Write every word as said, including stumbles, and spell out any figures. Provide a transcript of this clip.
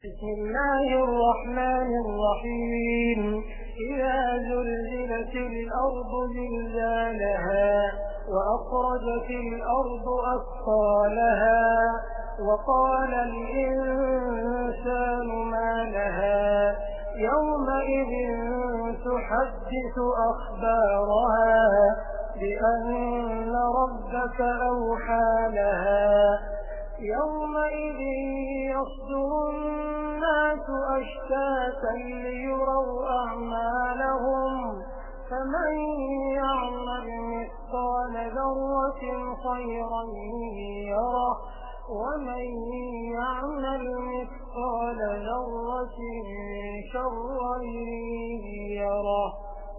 بسم الله الرحمن الرحيم. إذا زلزلت الأرض زلزالها وأخرجت الأرض أثقالها وقال الإنسان ما لها يومئذ تحدث أخبارها بأن ربك أوحى لها يومئذ يصدر الناس أشتاتا ليروا أعمالهم فمن يعمل مثقال ذرة خيرا يره ومن يعمل مثقال ذرة شرا يره.